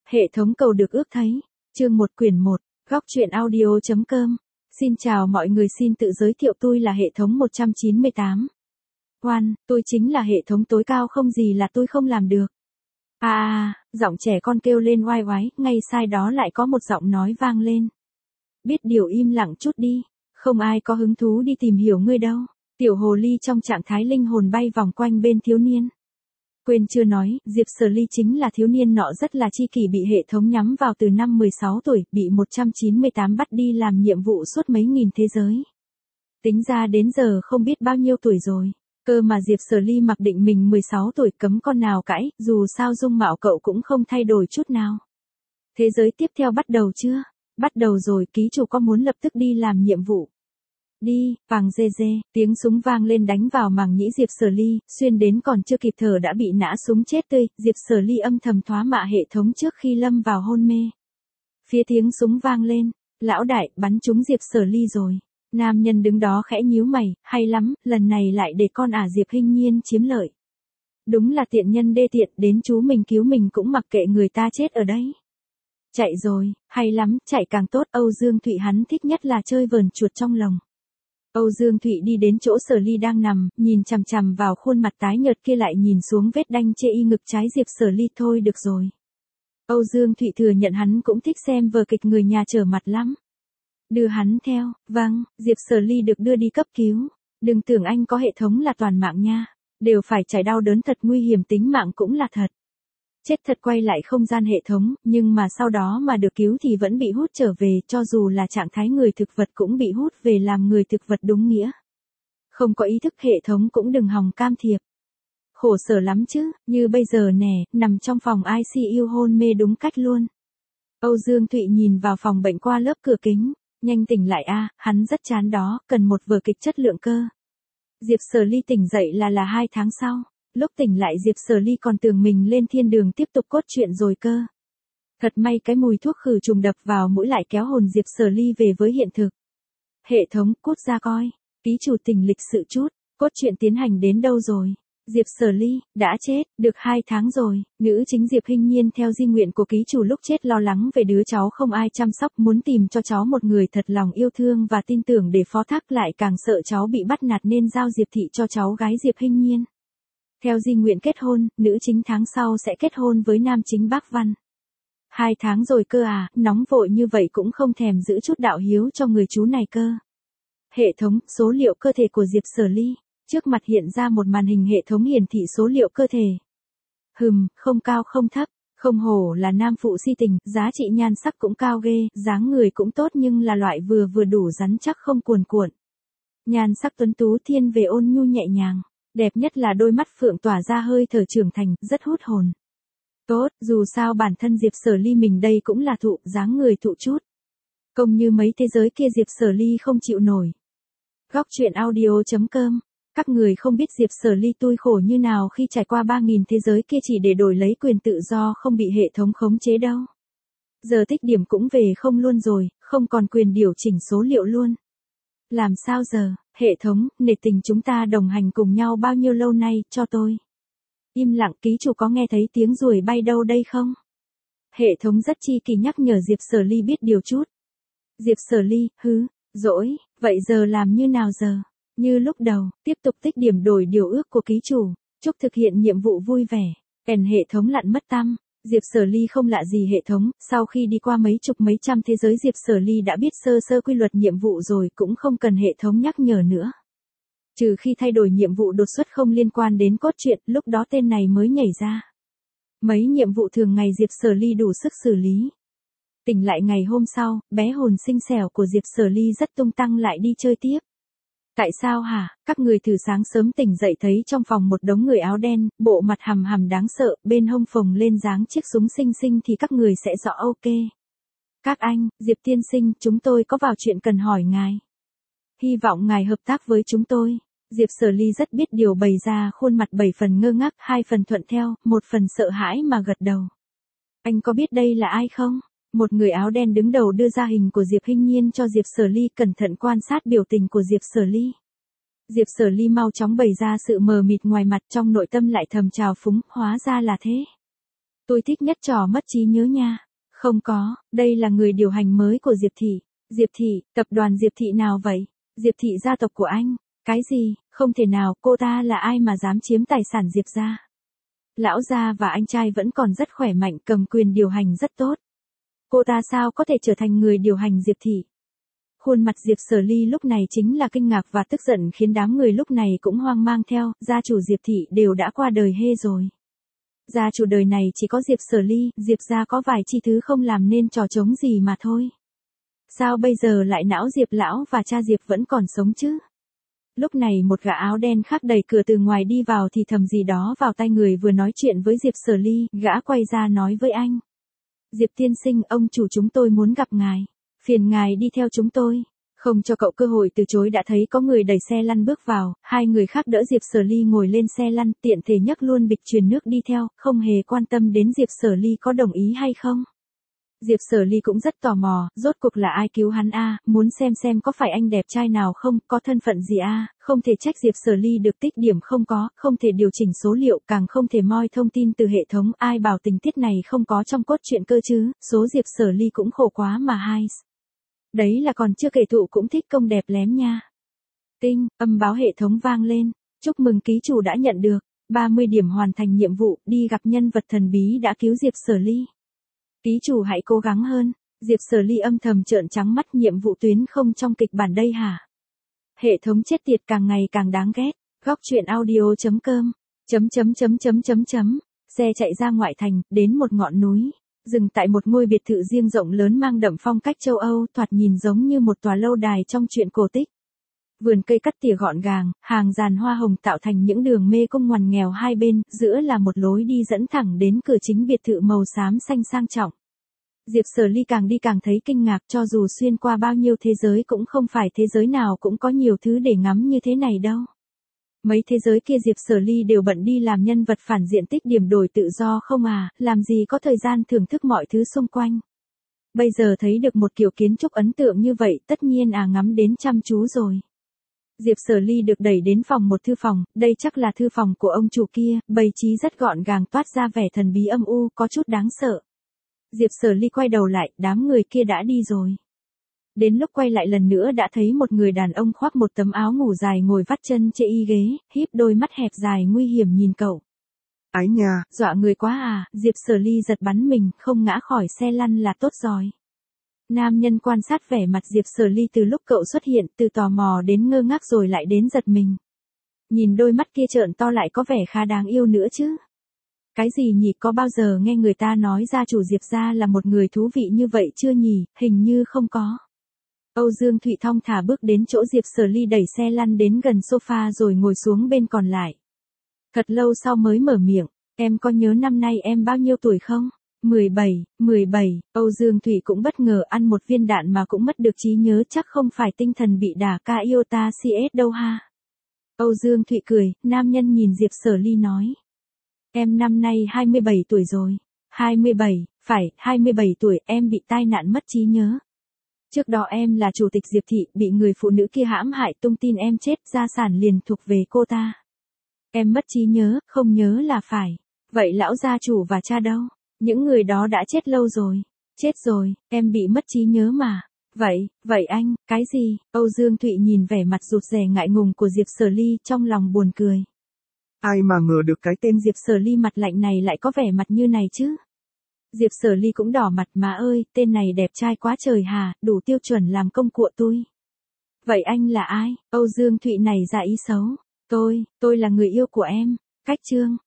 Hệ thống cầu được ước thấy. Chương 1 quyển 1, góc truyện audio.com. Xin chào mọi người, xin tự giới thiệu, tôi là hệ thống 198. Tôi chính là hệ thống tối cao, không gì là tôi không làm được. Giọng trẻ con kêu lên oai oái, ngay sai đó lại có một giọng nói vang lên. Biết điều im lặng chút đi, không ai có hứng thú đi tìm hiểu ngươi đâu. Tiểu hồ ly trong trạng thái linh hồn bay vòng quanh bên thiếu niên. Quên chưa nói, Diệp Sở Ly chính là thiếu niên nọ rất là chi kỷ, bị hệ thống nhắm vào từ năm 16 tuổi, bị 198 bắt đi làm nhiệm vụ suốt mấy nghìn thế giới. Tính ra đến giờ không biết bao nhiêu tuổi rồi. Cơ mà Diệp Sở Ly mặc định mình 16 tuổi, cấm con nào cãi, dù sao dung mạo cậu cũng không thay đổi chút nào. Thế giới tiếp theo bắt đầu chưa? Bắt đầu rồi, ký chủ có muốn lập tức đi làm nhiệm vụ? Đi, vàng dê dê, tiếng súng vang lên đánh vào màng nhĩ Diệp Sở Ly, xuyên đến còn chưa kịp thở đã bị nã súng chết tươi. Diệp Sở Ly âm thầm thoá mạ hệ thống trước khi lâm vào hôn mê. Phía tiếng súng vang lên, lão đại, bắn trúng Diệp Sở Ly rồi. Nam nhân đứng đó khẽ nhíu mày, hay lắm, lần này lại để con Diệp Hinh Nhiên chiếm lợi. Đúng là tiện nhân đê tiện, đến chú mình cứu mình cũng mặc kệ người ta chết ở đấy. Chạy rồi, hay lắm, chạy càng tốt. Âu Dương Thụy hắn thích nhất là chơi vờn chuột trong lồng. Âu Dương Thụy đi đến chỗ Sở Ly đang nằm, nhìn chằm chằm vào khuôn mặt tái nhợt kia, lại nhìn xuống vết đanh chê y ngực trái Diệp Sở Ly. Thôi được rồi. Âu Dương Thụy thừa nhận hắn cũng thích xem vở kịch người nhà trở mặt lắm. Đưa hắn theo. Vâng, Diệp Sở Ly được đưa đi cấp cứu. Đừng tưởng anh có hệ thống là toàn mạng nha. Đều phải trải đau đớn thật, nguy hiểm tính mạng cũng là thật. Chết thật. Quay lại không gian hệ thống, nhưng mà sau đó mà được cứu thì vẫn bị hút trở về, cho dù là trạng thái người thực vật cũng bị hút về làm người thực vật đúng nghĩa. Không có ý thức hệ thống cũng đừng hòng can thiệp. Khổ sở lắm chứ, như bây giờ nè, nằm trong phòng ICU hôn mê đúng cách luôn. Âu Dương Thụy nhìn vào phòng bệnh qua lớp cửa kính, nhanh tỉnh lại hắn rất chán đó, cần một vở kịch chất lượng cơ. Diệp Sở Ly tỉnh dậy là 2 tháng sau. Lúc tỉnh lại Diệp Sở Ly còn tưởng mình lên thiên đường tiếp tục cốt truyện rồi cơ. Thật may cái mùi thuốc khử trùng đập vào mũi lại kéo hồn Diệp Sở Ly về với hiện thực. Hệ thống, cút ra coi. Ký chủ tỉnh lịch sự chút, cốt truyện tiến hành đến đâu rồi? Diệp Sở Ly, đã chết, được 2 tháng rồi. Nữ chính Diệp Hinh Nhiên theo di nguyện của ký chủ lúc chết lo lắng về đứa cháu không ai chăm sóc, muốn tìm cho cháu một người thật lòng yêu thương và tin tưởng để phó thác, lại càng sợ cháu bị bắt nạt nên giao Diệp Thị cho cháu gái Diệp Hinh Nhiên. Theo di nguyện kết hôn, nữ chính tháng sau sẽ kết hôn với nam chính Bác Văn. 2 tháng rồi cơ nóng vội như vậy cũng không thèm giữ chút đạo hiếu cho người chú này cơ. Hệ thống, số liệu cơ thể của Diệp Sở Ly. Trước mặt hiện ra một màn hình hệ thống hiển thị số liệu cơ thể. Không cao không thấp, không hổ là nam phụ si tình, giá trị nhan sắc cũng cao ghê, dáng người cũng tốt nhưng là loại vừa vừa đủ rắn chắc không cuồn cuộn. Nhan sắc tuấn tú thiên về ôn nhu nhẹ nhàng. Đẹp nhất là đôi mắt phượng tỏa ra hơi thở trưởng thành, rất hút hồn. Tốt, dù sao bản thân Diệp Sở Ly mình đây cũng là thụ, dáng người thụ chút. Công như mấy thế giới kia Diệp Sở Ly không chịu nổi. Góc truyện audio.com. Các người không biết Diệp Sở Ly tui khổ như nào khi trải qua 3.000 thế giới kia chỉ để đổi lấy quyền tự do không bị hệ thống khống chế đâu. Giờ tích điểm cũng về không luôn rồi, không còn quyền điều chỉnh số liệu luôn. Làm sao giờ, hệ thống, nể tình chúng ta đồng hành cùng nhau bao nhiêu lâu nay, cho tôi. Im lặng, ký chủ có nghe thấy tiếng ruồi bay đâu đây không? Hệ thống rất chi kỳ nhắc nhở Diệp Sở Ly biết điều chút. Diệp Sở Ly, dỗi, vậy giờ làm như nào giờ? Như lúc đầu, tiếp tục tích điểm đổi điều ước của ký chủ, chúc thực hiện nhiệm vụ vui vẻ. Hệ thống lặn mất tăm. Diệp Sở Ly không lạ gì hệ thống, sau khi đi qua mấy chục mấy trăm thế giới Diệp Sở Ly đã biết sơ sơ quy luật nhiệm vụ rồi, cũng không cần hệ thống nhắc nhở nữa. Trừ khi thay đổi nhiệm vụ đột xuất không liên quan đến cốt truyện, lúc đó tên này mới nhảy ra. Mấy nhiệm vụ thường ngày Diệp Sở Ly đủ sức xử lý. Tỉnh lại ngày hôm sau, bé hồn xinh xẻo của Diệp Sở Ly rất tung tăng lại đi chơi tiếp. Tại sao hả? Các người thử sáng sớm tỉnh dậy thấy trong phòng một đống người áo đen, bộ mặt hằm hằm đáng sợ, bên hông phồng lên dáng chiếc súng xinh xinh thì các người sẽ rõ ok. Các anh, Diệp tiên sinh, chúng tôi có vào chuyện cần hỏi ngài. Hy vọng ngài hợp tác với chúng tôi. Diệp Sở Ly rất biết điều, bày ra khuôn mặt 7 phần ngơ ngác, 2 phần thuận theo, 1 phần sợ hãi mà gật đầu. Anh có biết đây là ai không? Một người áo đen đứng đầu đưa ra hình của Diệp Hinh Nhiên cho Diệp Sở Ly, cẩn thận quan sát biểu tình của Diệp Sở Ly. Diệp Sở Ly mau chóng bày ra sự mờ mịt ngoài mặt, trong nội tâm lại thầm trào phúng, hóa ra là thế. Tôi thích nhất trò mất trí nhớ nha. Không có, đây là người điều hành mới của Diệp Thị. Diệp Thị, tập đoàn Diệp Thị nào vậy? Diệp Thị gia tộc của anh. Cái gì, không thể nào, cô ta là ai mà dám chiếm tài sản Diệp gia? Lão gia và anh trai vẫn còn rất khỏe mạnh, cầm quyền điều hành rất tốt. Cô ta sao có thể trở thành người điều hành Diệp Thị? Khuôn mặt Diệp Sở Ly lúc này chính là kinh ngạc và tức giận, khiến đám người lúc này cũng hoang mang theo, gia chủ Diệp Thị đều đã qua đời hê rồi. Gia chủ đời này chỉ có Diệp Sở Ly, Diệp gia có vài chi thứ không làm nên trò trống gì mà thôi. Sao bây giờ lại não Diệp lão và cha Diệp vẫn còn sống chứ? Lúc này một gã áo đen khác đẩy cửa từ ngoài đi vào thì thầm gì đó vào tai người vừa nói chuyện với Diệp Sở Ly, gã quay ra nói với anh. Diệp tiên sinh, ông chủ chúng tôi muốn gặp ngài. Phiền ngài đi theo chúng tôi. Không cho cậu cơ hội từ chối đã thấy có người đẩy xe lăn bước vào, hai người khác đỡ Diệp Sở Ly ngồi lên xe lăn, tiện thể nhấc luôn bịch truyền nước đi theo, không hề quan tâm đến Diệp Sở Ly có đồng ý hay không. Diệp Sở Ly cũng rất tò mò, rốt cuộc là ai cứu hắn a, muốn xem có phải anh đẹp trai nào không, có thân phận gì a, không thể trách Diệp Sở Ly được tích điểm không có, không thể điều chỉnh số liệu, càng không thể moi thông tin từ hệ thống, ai bảo tình tiết này không có trong cốt truyện cơ chứ, số Diệp Sở Ly cũng khổ quá mà hai. Đấy là còn chưa kể thụ cũng thích công đẹp lém nha. Tinh, âm báo hệ thống vang lên, chúc mừng ký chủ đã nhận được 30 điểm hoàn thành nhiệm vụ, đi gặp nhân vật thần bí đã cứu Diệp Sở Ly. Ký chủ hãy cố gắng hơn. Diệp Sở Ly âm thầm trợn trắng mắt, nhiệm vụ tuyến không trong kịch bản đây hả? Hệ thống chết tiệt càng ngày càng đáng ghét. Góc truyện audio.com. Xe chạy ra ngoại thành, đến một ngọn núi. Dừng tại một ngôi biệt thự riêng rộng lớn mang đậm phong cách châu Âu, thoạt nhìn giống như một tòa lâu đài trong truyện cổ tích. Vườn cây cắt tỉa gọn gàng, hàng dàn hoa hồng tạo thành những đường mê cung ngoằn nghèo hai bên, giữa là một lối đi dẫn thẳng đến cửa chính biệt thự màu xám xanh sang trọng. Diệp Sở Ly càng đi càng thấy kinh ngạc, cho dù xuyên qua bao nhiêu thế giới cũng không phải thế giới nào cũng có nhiều thứ để ngắm như thế này đâu. Mấy thế giới kia Diệp Sở Ly đều bận đi làm nhân vật phản diện tích điểm đổi tự do không à, làm gì có thời gian thưởng thức mọi thứ xung quanh. Bây giờ thấy được một kiểu kiến trúc ấn tượng như vậy, tất nhiên ngắm đến chăm chú rồi. Diệp Sở Ly được đẩy đến phòng một thư phòng, đây chắc là thư phòng của ông chủ kia, bày trí rất gọn gàng, toát ra vẻ thần bí âm u, có chút đáng sợ. Diệp Sở Ly quay đầu lại, đám người kia đã đi rồi. Đến lúc quay lại lần nữa đã thấy một người đàn ông khoác một tấm áo ngủ dài ngồi vắt chân trên y ghế, híp đôi mắt hẹp dài nguy hiểm nhìn cậu. Ái nha, dọa người quá à, Diệp Sở Ly giật bắn mình, không ngã khỏi xe lăn là tốt rồi. Nam nhân quan sát vẻ mặt Diệp Sở Ly từ lúc cậu xuất hiện, từ tò mò đến ngơ ngác rồi lại đến giật mình. Nhìn đôi mắt kia trợn to lại có vẻ khá đáng yêu nữa chứ. Cái gì nhỉ, có bao giờ nghe người ta nói gia chủ Diệp gia là một người thú vị như vậy chưa nhỉ, hình như không có. Âu Dương Thụy thong thả bước đến chỗ Diệp Sở Ly đẩy xe lăn đến gần sofa rồi ngồi xuống bên còn lại. Thật lâu sau mới mở miệng, em có nhớ năm nay em bao nhiêu tuổi không? 17, Âu Dương Thụy cũng bất ngờ, ăn một viên đạn mà cũng mất được trí nhớ, chắc không phải tinh thần bị đả ca iota CS đâu ha. Âu Dương Thụy cười, nam nhân nhìn Diệp Sở Ly nói. Em năm nay 27 tuổi rồi. 27, phải, 27 tuổi, em bị tai nạn mất trí nhớ. Trước đó em là chủ tịch Diệp Thị, bị người phụ nữ kia hãm hại, tung tin em chết, gia sản liền thuộc về cô ta. Em mất trí nhớ, không nhớ là phải. Vậy lão gia chủ và cha đâu? Những người đó đã chết lâu rồi. Chết rồi, em bị mất trí nhớ mà. Vậy anh, cái gì? Âu Dương Thụy nhìn vẻ mặt rụt rè ngại ngùng của Diệp Sở Ly, trong lòng buồn cười. Ai mà ngờ được cái tên Diệp Sở Ly mặt lạnh này lại có vẻ mặt như này chứ? Diệp Sở Ly cũng đỏ mặt, má ơi, tên này đẹp trai quá trời hà, đủ tiêu chuẩn làm công của tôi. Vậy anh là ai? Âu Dương Thụy này ra ý xấu. Tôi là người yêu của em. Cách chương.